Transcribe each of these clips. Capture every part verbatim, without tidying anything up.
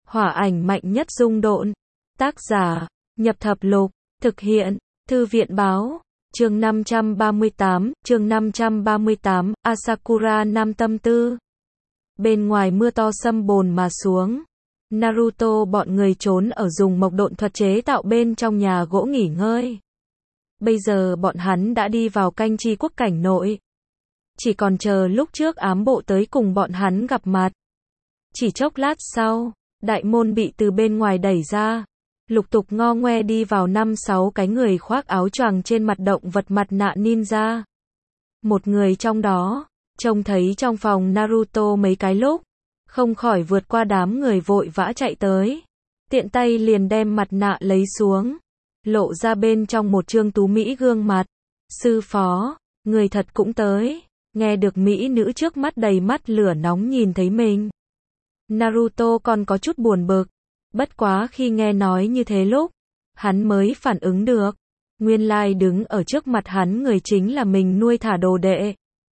Hỏa ảnh mạnh nhất dung độn. Tác giả, Nhập Thập Lục, thực hiện, Thư viện Báo. Chương năm trăm ba mươi tám, chương năm trăm ba mươi tám, Asakura Nam Tâm Tư. Bên ngoài mưa to sâm bồn mà xuống. Naruto bọn người trốn ở dùng mộc độn thuật chế tạo bên trong nhà gỗ nghỉ ngơi. Bây giờ bọn hắn đã đi vào canh chi quốc cảnh nội. Chỉ còn chờ lúc trước ám bộ tới cùng bọn hắn gặp mặt. Chỉ chốc lát sau, đại môn bị từ bên ngoài đẩy ra. Lục tục ngo ngoe đi vào năm sáu cái người khoác áo choàng trên mặt động vật mặt nạ ninja. Một người trong đó, trông thấy trong phòng Naruto mấy cái lúc, không khỏi vượt qua đám người vội vã chạy tới. Tiện tay liền đem mặt nạ lấy xuống, lộ ra bên trong một trương tú mỹ gương mặt. Sư phó, người thật cũng tới. Nghe được mỹ nữ trước mắt đầy mắt lửa nóng nhìn thấy mình, Naruto còn có chút buồn bực. Bất quá khi nghe nói như thế lúc, hắn mới phản ứng được. Nguyên lai đứng ở trước mặt hắn người chính là mình nuôi thả đồ đệ.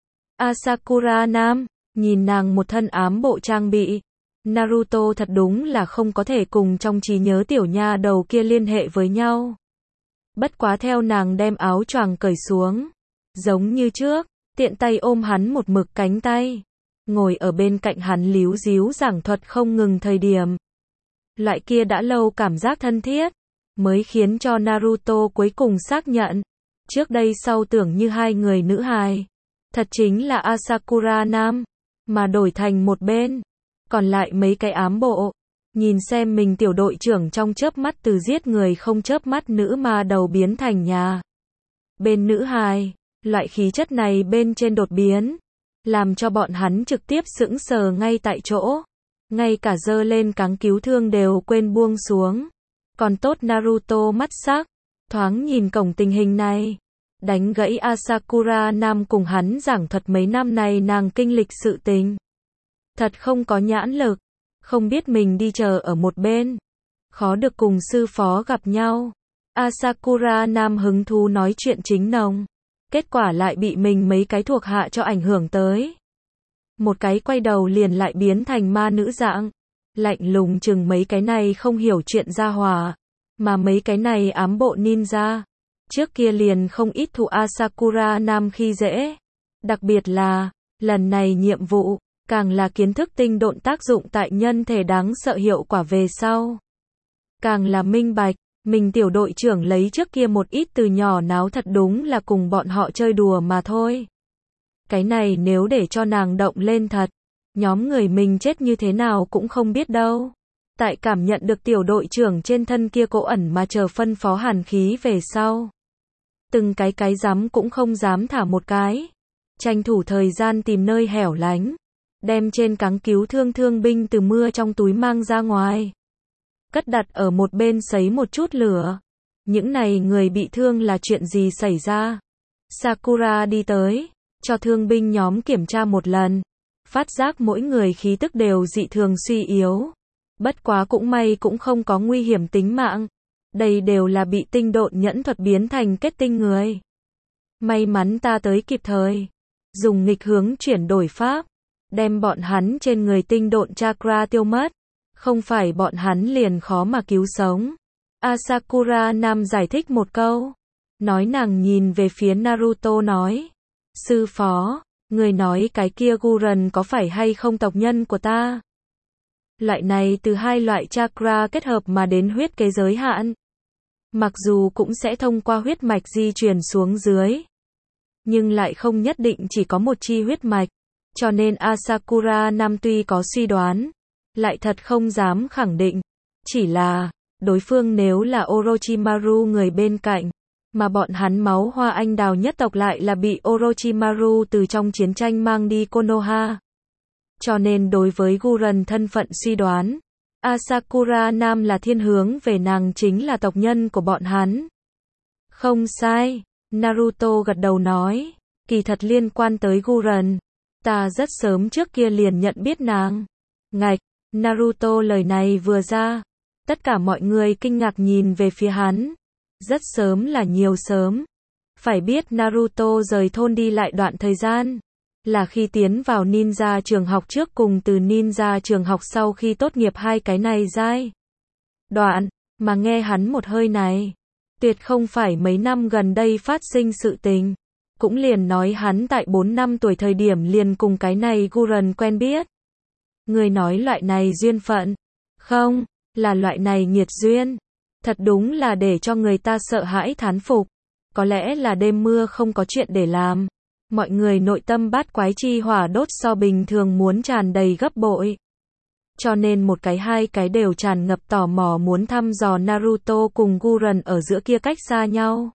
Asakura Nam, nhìn nàng một thân ám bộ trang bị. Naruto thật đúng là không có thể cùng trong trí nhớ tiểu nha đầu kia liên hệ với nhau. Bất quá theo nàng đem áo choàng cởi xuống, giống như trước, tiện tay ôm hắn một mực cánh tay. Ngồi ở bên cạnh hắn líu díu giảng thuật không ngừng thời điểm. Loại kia đã lâu cảm giác thân thiết, mới khiến cho Naruto cuối cùng xác nhận. Trước đây sau tưởng như hai người nữ hài, thật chính là Asakura Nam, mà đổi thành một bên. Còn lại mấy cái ám bộ, nhìn xem mình tiểu đội trưởng trong chớp mắt từ giết người không chớp mắt nữ ma đầu biến thành nhà bên nữ hài. Loại khí chất này bên trên đột biến, làm cho bọn hắn trực tiếp sững sờ ngay tại chỗ. Ngay cả giơ lên cáng cứu thương đều quên buông xuống. Còn tốt Naruto mắt sắc, thoáng nhìn cổng tình hình này, đánh gãy Asakura Nam cùng hắn giảng thuật mấy năm này nàng kinh lịch sự tình. Thật không có nhãn lực, không biết mình đi chờ ở một bên, khó được cùng sư phó gặp nhau. Asakura Nam hứng thú nói chuyện chính nồng, kết quả lại bị mình mấy cái thuộc hạ cho ảnh hưởng tới. Một cái quay đầu liền lại biến thành ma nữ dạng, lạnh lùng chừng mấy cái này không hiểu chuyện ra hòa, mà mấy cái này ám bộ ninja, trước kia liền không ít thụ Asakura Nam khi dễ. Đặc biệt là, lần này nhiệm vụ, càng là kiến thức tinh độn tác dụng tại nhân thể đáng sợ hiệu quả về sau. Càng là minh bạch, mình tiểu đội trưởng lấy trước kia một ít từ nhỏ náo thật đúng là cùng bọn họ chơi đùa mà thôi. Cái này nếu để cho nàng động lên thật, nhóm người mình chết như thế nào cũng không biết đâu. Tại cảm nhận được tiểu đội trưởng trên thân kia cỗ ẩn mà chờ phân phó hàn khí về sau, từng cái cái dám cũng không dám thả một cái. Tranh thủ thời gian tìm nơi hẻo lánh, đem trên cáng cứu thương thương binh từ mưa trong túi mang ra ngoài, cất đặt ở một bên sấy một chút lửa. Những này người bị thương là chuyện gì xảy ra? Sakura đi tới, cho thương binh nhóm kiểm tra một lần, phát giác mỗi người khí tức đều dị thường suy yếu. Bất quá cũng may cũng không có nguy hiểm tính mạng. Đây đều là bị tinh độn nhẫn thuật biến thành kết tinh người. May mắn ta tới kịp thời, dùng nghịch hướng chuyển đổi pháp, đem bọn hắn trên người tinh độn chakra tiêu mất, không phải bọn hắn liền khó mà cứu sống. Asakura Nam giải thích một câu, nói nàng nhìn về phía Naruto nói, sư phó, người nói cái kia Guren có phải hay không tộc nhân của ta? Loại này từ hai loại chakra kết hợp mà đến huyết kế giới hạn, mặc dù cũng sẽ thông qua huyết mạch di truyền xuống dưới, nhưng lại không nhất định chỉ có một chi huyết mạch, cho nên Asakura Nam tuy có suy đoán, lại thật không dám khẳng định. Chỉ là, đối phương nếu là Orochimaru người bên cạnh, mà bọn hắn máu hoa anh đào nhất tộc lại là bị Orochimaru từ trong chiến tranh mang đi Konoha. Cho nên đối với Guren thân phận suy đoán, Asakura Nam là thiên hướng về nàng chính là tộc nhân của bọn hắn. Không sai, Naruto gật đầu nói, kỳ thật liên quan tới Guren, ta rất sớm trước kia liền nhận biết nàng. Ngạch, Naruto lời này vừa ra, tất cả mọi người kinh ngạc nhìn về phía hắn. Rất sớm là nhiều sớm. Phải biết Naruto rời thôn đi lại đoạn thời gian, là khi tiến vào ninja trường học trước cùng từ ninja trường học sau khi tốt nghiệp hai cái này giai đoạn, mà nghe hắn một hơi này. Tuyệt không phải mấy năm gần đây phát sinh sự tình. Cũng liền nói hắn tại bốn năm tuổi thời điểm liền cùng cái này Guren quen biết. Người nói loại này duyên phận. Không, là loại này nghiệt duyên. Thật đúng là để cho người ta sợ hãi thán phục. Có lẽ là đêm mưa không có chuyện để làm. Mọi người nội tâm bát quái chi hỏa đốt so bình thường muốn tràn đầy gấp bội. Cho nên một cái hai cái đều tràn ngập tò mò muốn thăm dò Naruto cùng Guren ở giữa kia cách xa nhau.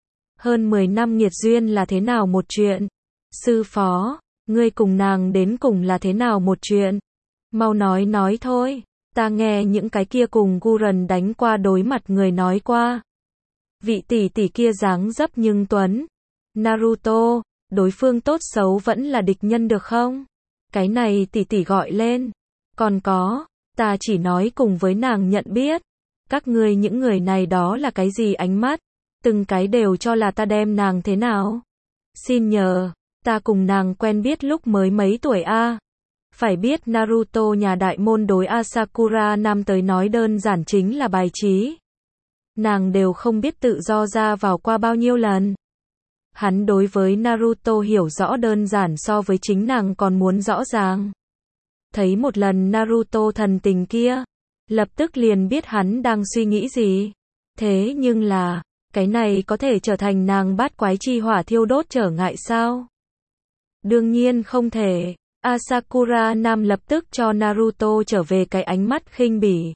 Hơn mười năm nghiệt duyên là thế nào một chuyện? Sư phó, ngươi cùng nàng đến cùng là thế nào một chuyện? Mau nói nói thôi, ta nghe những cái kia cùng Guren đánh qua đối mặt người nói qua. Vị tỷ tỷ kia dáng dấp nhưng tuấn. Naruto, đối phương tốt xấu vẫn là địch nhân được không? Cái này tỷ tỷ gọi lên. Còn có, ta chỉ nói cùng với nàng nhận biết. Các ngươi những người này đó là cái gì ánh mắt? Từng cái đều cho là ta đem nàng thế nào? Xin nhờ, ta cùng nàng quen biết lúc mới mấy tuổi a. Phải biết Naruto nhà đại môn đối Asakura Nam tới nói đơn giản chính là bài trí. Nàng đều không biết tự do ra vào qua bao nhiêu lần. Hắn đối với Naruto hiểu rõ đơn giản so với chính nàng còn muốn rõ ràng. Thấy một lần Naruto thần tình kia, lập tức liền biết hắn đang suy nghĩ gì. Thế nhưng là, cái này có thể trở thành nàng bát quái chi hỏa thiêu đốt trở ngại sao? Đương nhiên không thể. Asakura Nam lập tức cho Naruto trở về cái ánh mắt khinh bỉ.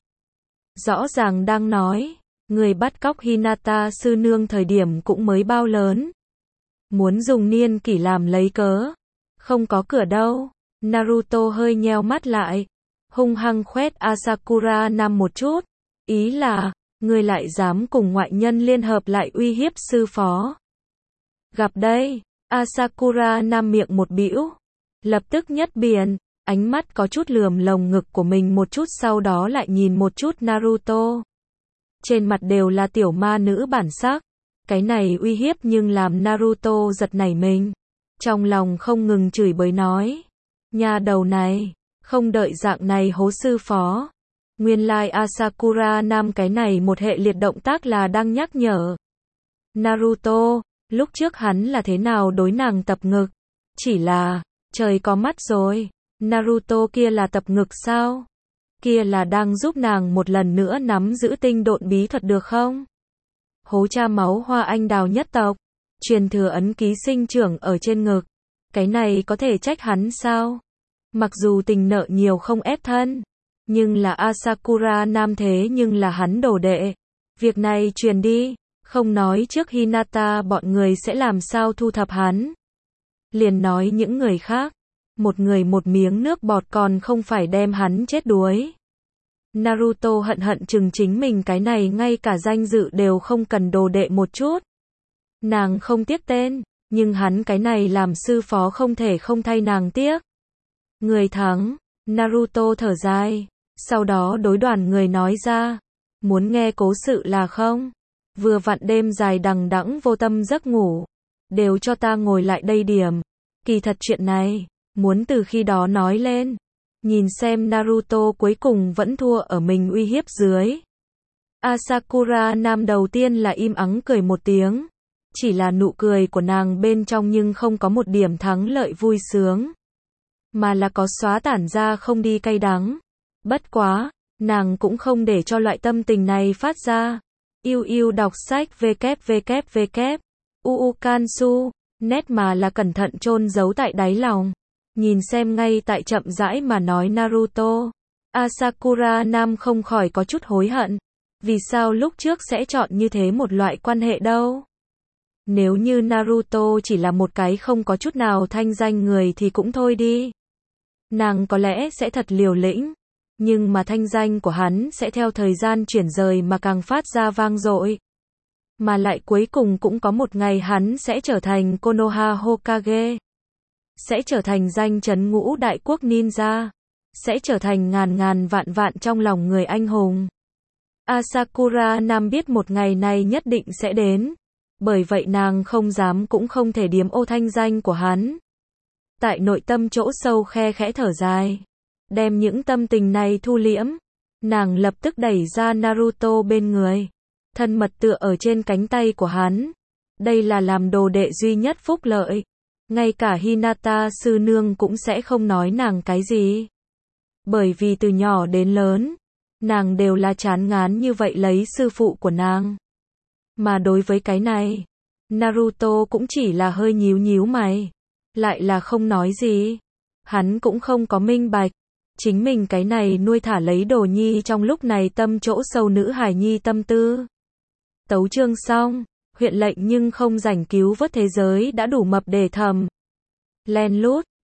Rõ ràng đang nói, người bắt cóc Hinata sư nương thời điểm cũng mới bao lớn. Muốn dùng niên kỷ làm lấy cớ. Không có cửa đâu. Naruto hơi nheo mắt lại. Hung hăng khoét Asakura Nam một chút. Ý là, người lại dám cùng ngoại nhân liên hợp lại uy hiếp sư phó. Gặp đây, Asakura Nam miệng một bĩu. Lập tức nhất biện, ánh mắt có chút lườm lồng ngực của mình một chút sau đó lại nhìn một chút Naruto. Trên mặt đều là tiểu ma nữ bản sắc. Cái này uy hiếp nhưng làm Naruto giật nảy mình. Trong lòng không ngừng chửi bới nói. Nhà đầu này, không đợi dạng này hố sư phó. Nguyên lai Asakura Nam cái này một hệ liệt động tác là đang nhắc nhở. Naruto, lúc trước hắn là thế nào đối nàng tập ngực. Chỉ là, trời có mắt rồi. Naruto kia là tập ngực sao? Kia là đang giúp nàng một lần nữa nắm giữ tinh độn bí thuật được không? Hố cha máu hoa anh đào nhất tộc. Truyền thừa ấn ký sinh trưởng ở trên ngực. Cái này có thể trách hắn sao? Mặc dù tình nợ nhiều không ép thân. Nhưng là Asakura Nam thế nhưng là hắn đồ đệ. Việc này truyền đi. Không nói trước Hinata bọn người sẽ làm sao thu thập hắn. Liền nói những người khác. Một người một miếng nước bọt còn không phải đem hắn chết đuối. Naruto hận hận chừng chính mình cái này ngay cả danh dự đều không cần đồ đệ một chút. Nàng không tiếc tên, nhưng hắn cái này làm sư phó không thể không thay nàng tiếc. Người thắng, Naruto thở dài, sau đó đối đoàn người nói ra, muốn nghe cố sự là không? Vừa vặn đêm dài đằng đẵng vô tâm giấc ngủ, đều cho ta ngồi lại đây điểm. Kỳ thật chuyện này, muốn từ khi đó nói lên. Nhìn xem Naruto cuối cùng vẫn thua ở mình uy hiếp dưới. Asakura Nam đầu tiên là im ắng cười một tiếng. Chỉ là nụ cười của nàng bên trong nhưng không có một điểm thắng lợi vui sướng. Mà là có xóa tản ra không đi cay đắng. Bất quá, nàng cũng không để cho loại tâm tình này phát ra. Yêu yêu đọc sách www. Uukansu, nét mà là cẩn thận chôn giấu tại đáy lòng. Nhìn xem ngay tại chậm rãi mà nói Naruto. Asakura Nam không khỏi có chút hối hận. Vì sao lúc trước sẽ chọn như thế một loại quan hệ đâu? Nếu như Naruto chỉ là một cái không có chút nào thanh danh người thì cũng thôi đi. Nàng có lẽ sẽ thật liều lĩnh. Nhưng mà thanh danh của hắn sẽ theo thời gian chuyển rời mà càng phát ra vang dội. Mà lại cuối cùng cũng có một ngày hắn sẽ trở thành Konoha Hokage. Sẽ trở thành danh chấn ngũ đại quốc ninja. Sẽ trở thành ngàn ngàn vạn vạn trong lòng người anh hùng. Asakura Nam biết một ngày này nhất định sẽ đến. Bởi vậy nàng không dám cũng không thể điếm ô thanh danh của hắn. Tại nội tâm chỗ sâu khe khẽ thở dài. Đem những tâm tình này thu liễm. Nàng lập tức đẩy ra Naruto bên người. Thân mật tựa ở trên cánh tay của hắn. Đây là làm đồ đệ duy nhất phúc lợi. Ngay cả Hinata sư nương cũng sẽ không nói nàng cái gì. Bởi vì từ nhỏ đến lớn, nàng đều là chán ngán như vậy lấy sư phụ của nàng. Mà đối với cái này, Naruto cũng chỉ là hơi nhíu nhíu mày. Lại là không nói gì. Hắn cũng không có minh bạch. Chính mình cái này nuôi thả lấy đồ nhi trong lúc này tâm chỗ sâu nữ hài nhi tâm tư. Tấu chương xong, huyện lệnh nhưng không rảnh cứu vớt thế giới đã đủ mập để thầm. Len lút,